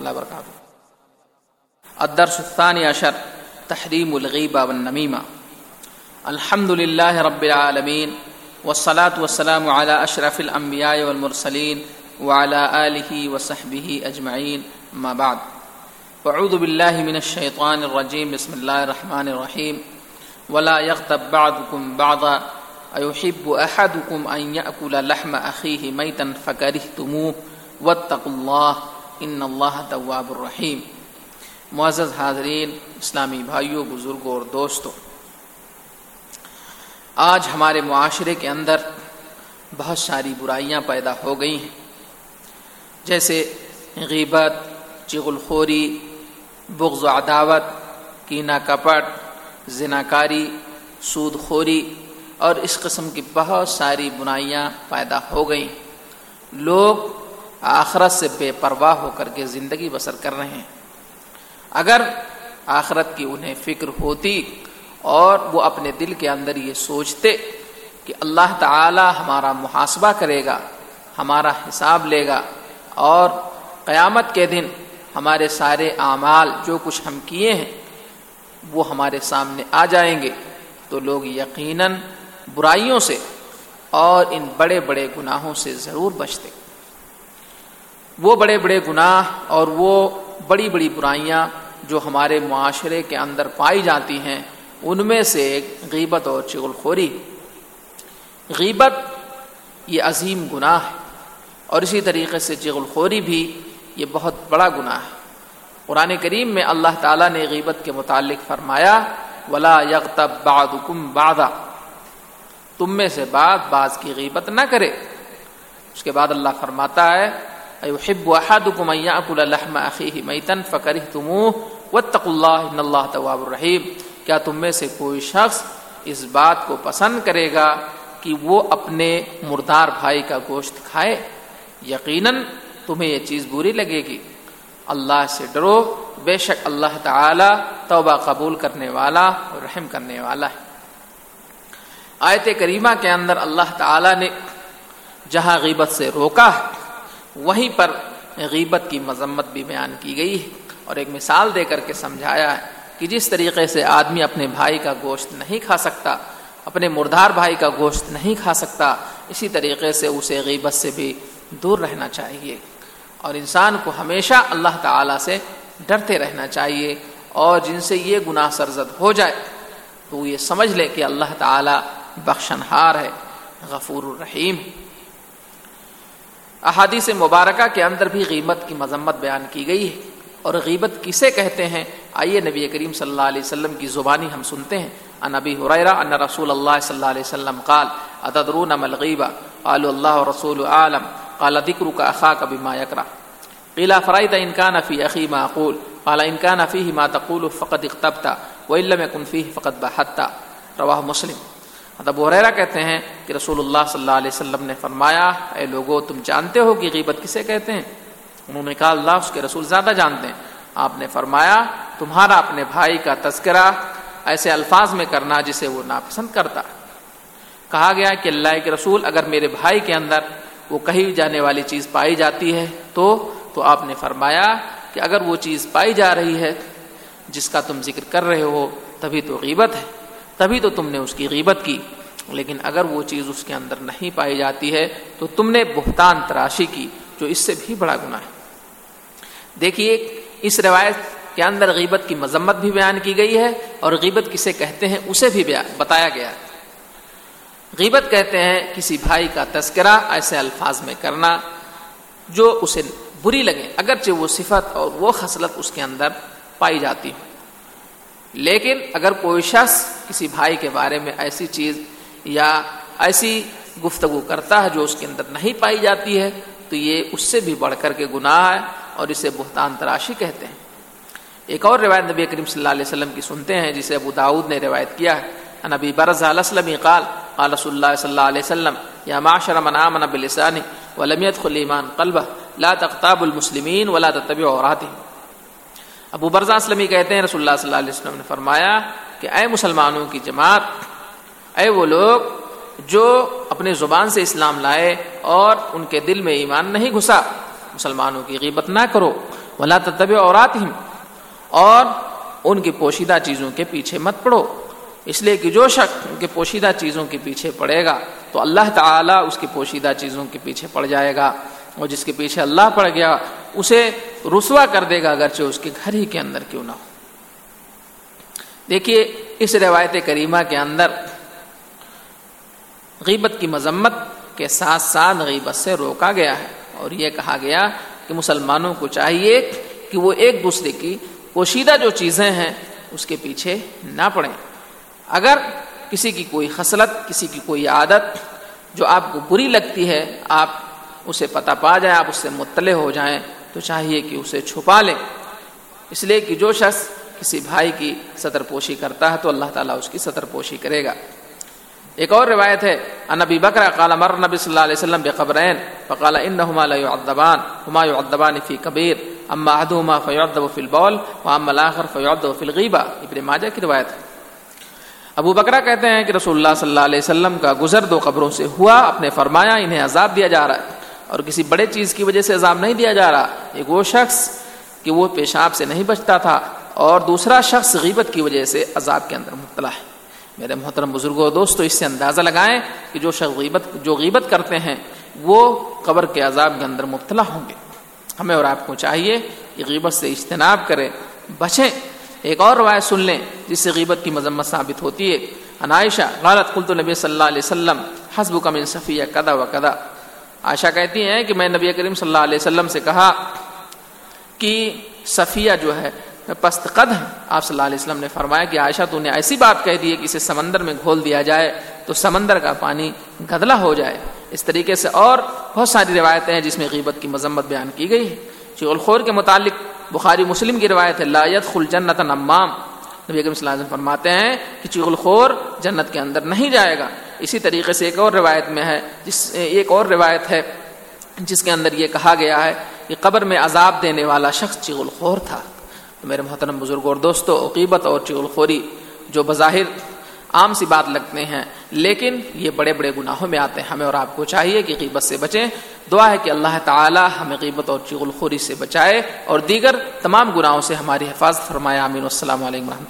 الله وبركاته. الدرس الثاني عشر تحريم الغيبة والنميمة. الحمد لله رب العالمين والصلاة والسلام على أشرف الأنبياء والمرسلين وعلى آله وصحبه أجمعين، أما بعد. أعوذ بالله من الشيطان الرجيم. بسم الله الرحمن الرحيم. ولا يغتب بعضكم بعضا أيحب أحدكم أن يأكل لحم أخيه ميتا فكرهتموه واتقوا الله إن الله تواب الرحيم. معزز حاضرین، اسلامی بھائیوں، بزرگوں اور دوستوں، آج ہمارے معاشرے کے اندر بہت ساری برائیاں پیدا ہو گئی ہیں، جیسے غیبت، چغلخوری، بغض و عداوت، کینہ کپٹ، زناکاری، سود خوری اور اس قسم کی بہت ساری برائیاں پیدا ہو گئیں. لوگ آخرت سے بے پرواہ ہو کر کے زندگی بسر کر رہے ہیں. اگر آخرت کی انہیں فکر ہوتی اور وہ اپنے دل کے اندر یہ سوچتے کہ اللہ تعالی ہمارا محاسبہ کرے گا، ہمارا حساب لے گا اور قیامت کے دن ہمارے سارے اعمال جو کچھ ہم کیے ہیں وہ ہمارے سامنے آ جائیں گے، تو لوگ یقیناً برائیوں سے اور ان بڑے بڑے گناہوں سے ضرور بچتے. وہ بڑے بڑے گناہ اور وہ بڑی بڑی برائیاں جو ہمارے معاشرے کے اندر پائی جاتی ہیں، ان میں سے غیبت اور چغلخوری. غیبت یہ عظیم گناہ ہے اور اسی طریقے سے چغلخوری بھی یہ بہت بڑا گناہ ہے. قرآن کریم میں اللہ تعالیٰ نے غیبت کے متعلق فرمایا وَلَا يَغْتَبْ بَعْضُكُمْ بَعْضًا، تم میں سے بعض کی غیبت نہ کرے. اس کے بعد اللہ فرماتا ہے أَيُحِبُّ أَحَدُكُمْ أَن يَأْكُلَ لَحْمَ أَخِيهِ مَيْتًا فَكَرِهْتُمُوهُ وَاتَّقُوا اللَّهَ إِنَّ اللَّهَ تَوَّابٌ رَحِيمٌ. کیا تم میں سے کوئی شخص اس بات کو پسند کرے گا کہ وہ اپنے مردار بھائی کا گوشت کھائے؟ یقیناً تمہیں یہ چیز بری لگے گی. اللہ سے ڈرو، بے شک اللہ تعالی توبہ قبول کرنے والا اور رحم کرنے والا ہے. آیت کریمہ کے اندر اللہ تعالی نے جہاں غیبت سے روکا وہیں پر غیبت کی مذمت بھی بیان کی گئی ہے اور ایک مثال دے کر کے سمجھایا ہے کہ جس طریقے سے آدمی اپنے بھائی کا گوشت نہیں کھا سکتا، اپنے مردار بھائی کا گوشت نہیں کھا سکتا، اسی طریقے سے اسے غیبت سے بھی دور رہنا چاہیے اور انسان کو ہمیشہ اللہ تعالی سے ڈرتے رہنا چاہیے. اور جن سے یہ گناہ سرزد ہو جائے تو وہ یہ سمجھ لے کہ اللہ تعالی بخشنہار ہے، غفور الرحیم. احادیث مبارکہ کے اندر بھی غیبت کی مذمت بیان کی گئی ہے. اور غیبت کسے کہتے ہیں؟ آئیے نبی کریم صلی اللہ علیہ وسلم کی زبانی ہم سنتے ہیں. عن ابی ہریرہ ان رسول اللہ صلی اللہ علیہ وسلم قال اتدرون ما الغیبہ قالوا اللہ ورسولہ اعلم قال ذکرک اخاک بما یکرہ قیل فرأیت ان کان فی اخی ما اقول قال ان کان فیہ ما تقول فقد اغتبت وان لم یکن فیہ فقد بہت. رواہ مسلم. ابو ہریرہ کہتے ہیں کہ رسول اللہ صلی اللہ علیہ وسلم نے فرمایا اے لوگو، تم جانتے ہو کہ غیبت کسے کہتے ہیں؟ انہوں نے کہا اللہ اس کے رسول زیادہ جانتے ہیں. آپ نے فرمایا تمہارا اپنے بھائی کا تذکرہ ایسے الفاظ میں کرنا جسے وہ ناپسند کرتا. کہا گیا کہ اللہ کے رسول اگر میرے بھائی کے اندر وہ کہی جانے والی چیز پائی جاتی ہے تو آپ نے فرمایا کہ اگر وہ چیز پائی جا رہی ہے جس کا تم ذکر کر رہے ہو تبھی تو غیبت ہے، تبھی تو تم نے اس کی غیبت کی. لیکن اگر وہ چیز اس کے اندر نہیں پائی جاتی ہے تو تم نے بہتان تراشی کی، جو اس سے بھی بڑا گناہ ہے. دیکھیے اس روایت کے اندر غیبت کی مذمت بھی بیان کی گئی ہے اور غیبت کسے کہتے ہیں اسے بھی بتایا گیا ہے. غیبت کہتے ہیں کسی بھائی کا تذکرہ ایسے الفاظ میں کرنا جو اسے بری لگے، اگرچہ وہ صفت اور وہ خصلت اس کے اندر پائی جاتی ہو. لیکن اگر کوئی شخص کسی بھائی کے بارے میں ایسی چیز یا ایسی گفتگو کرتا ہے جو اس کے اندر نہیں پائی جاتی ہے تو یہ اس سے بھی بڑھ کر کے گناہ ہے اور اسے بہتان تراشی کہتے ہیں. ایک اور روایت نبی کریم صلی اللہ علیہ وسلم کی سنتے ہیں جسے ابو داؤد نے روایت کیا ہے. عن ابی برزہ الاسلمی قال قال رسول اللہ صلی اللہ علیہ وسلم یا معشر من آمن بلسانہ ولم يدخل ایمان قلبہ لا تغتابوا المسلمین ولا تتبعوا عوراتهم. ابو برزہ اسلمی کہتے ہیں رسول اللہ صلی اللہ علیہ وسلم نے فرمایا کہ اے مسلمانوں کی جماعت، اے وہ لوگ جو اپنے زبان سے اسلام لائے اور ان کے دل میں ایمان نہیں گھسا، مسلمانوں کی غیبت نہ کرو ولا تتبعوا عوراتہم، اور ان کی پوشیدہ چیزوں کے پیچھے مت پڑو، اس لیے کہ جو شخص ان کے پوشیدہ چیزوں کے پیچھے پڑے گا تو اللہ تعالیٰ اس کی پوشیدہ چیزوں کے پیچھے پڑ جائے گا، اور جس کے پیچھے اللہ پڑ گیا اسے رسوا کر دے گا اگرچہ اس کے گھر ہی کے اندر کیوں نہ ہو۔ دیکھیے اس روایت کریمہ کے اندر غیبت کی مذمت کے ساتھ ساتھ غیبت سے روکا گیا ہے، اور یہ کہا گیا کہ مسلمانوں کو چاہیے کہ وہ ایک دوسرے کی پوشیدہ جو چیزیں ہیں اس کے پیچھے نہ پڑیں۔ اگر کسی کی کوئی خصلت، کسی کی کوئی عادت جو آپ کو بری لگتی ہے، آپ اسے پتہ پا جائیں، آپ اس سے مطلع ہو جائیں، تو چاہیے کہ اسے چھپا لیں، اس لیے کہ جو شخص کسی بھائی کی ستر پوشی کرتا ہے تو اللہ تعالیٰ اس کی ستر پوشی کرے گا۔ ایک اور روایت ہے عن ابی بکر قال مر نبی صلی اللہ علیہ وسلم بقبرین فقال انہما لا يعذبان ہما يعذبان فی کبیر اما احدہما فیعذب فی البول واما الاخر فیعذب فی الغیبہ، ابن ماجہ کی روایت ہے۔ ابو بکرہ کہتے ہیں کہ رسول اللہ صلی اللہ علیہ وسلم کا گزر دو قبروں سے ہوا، آپ نے فرمایا انہیں عذاب دیا جا رہا ہے، اور کسی بڑے چیز کی وجہ سے عذاب نہیں دیا جا رہا، ایک وہ شخص کہ وہ پیشاب سے نہیں بچتا تھا، اور دوسرا شخص غیبت کی وجہ سے عذاب کے اندر مبتلا ہے۔ میرے محترم بزرگوں دوستو، اس سے اندازہ لگائیں کہ جو غیبت کرتے ہیں وہ قبر کے عذاب کے اندر مبتلا ہوں گے۔ ہمیں اور آپ کو چاہیے کہ غیبت سے اجتناب کریں، بچیں۔ ایک اور روایت سن لیں جس سے غیبت کی مذمت ثابت ہوتی ہے۔ عن عائشہ قالت قلت نبی صلی اللہ علیہ وسلم حسبک من صفیہ کذا و کذا، عائشہ کہتی ہیں کہ میں نبی کریم صلی اللہ علیہ وسلم سے کہا کہ صفیہ جو ہے پست قد ہے۔ آپ صلی اللہ علیہ وسلم نے فرمایا کہ عائشہ تو نے ایسی بات کہہ دی ہے کہ اسے سمندر میں گھول دیا جائے تو سمندر کا پانی گدلا ہو جائے۔ اس طریقے سے اور بہت ساری روایتیں ہیں جس میں غیبت کی مذمت بیان کی گئی ہے۔ چغل خور کے متعلق بخاری مسلم کی روایت ہے لا يدخل جنت نمام، نبی اکرم صلی اللہ علیہ وسلم فرماتے ہیں کہ چغل خور جنت کے اندر نہیں جائے گا۔ اسی طریقے سے ایک اور روایت میں ہے جس کے اندر یہ کہا گیا ہے کہ قبر میں عذاب دینے والا شخص چغل خور تھا۔ تو میرے محترم بزرگوں اور دوستو، غیبت اور چغل خوری جو بظاہر عام سی بات لگتے ہیں لیکن یہ بڑے بڑے گناہوں میں آتے ہیں۔ ہمیں اور آپ کو چاہیے کہ غیبت سے بچیں۔ دعا ہے کہ اللہ تعالی ہمیں غیبت اور چغل خوری سے بچائے اور دیگر تمام گناہوں سے ہماری حفاظت فرمائے۔ آمین۔ السلام علیکم ورحمۃ اللہ۔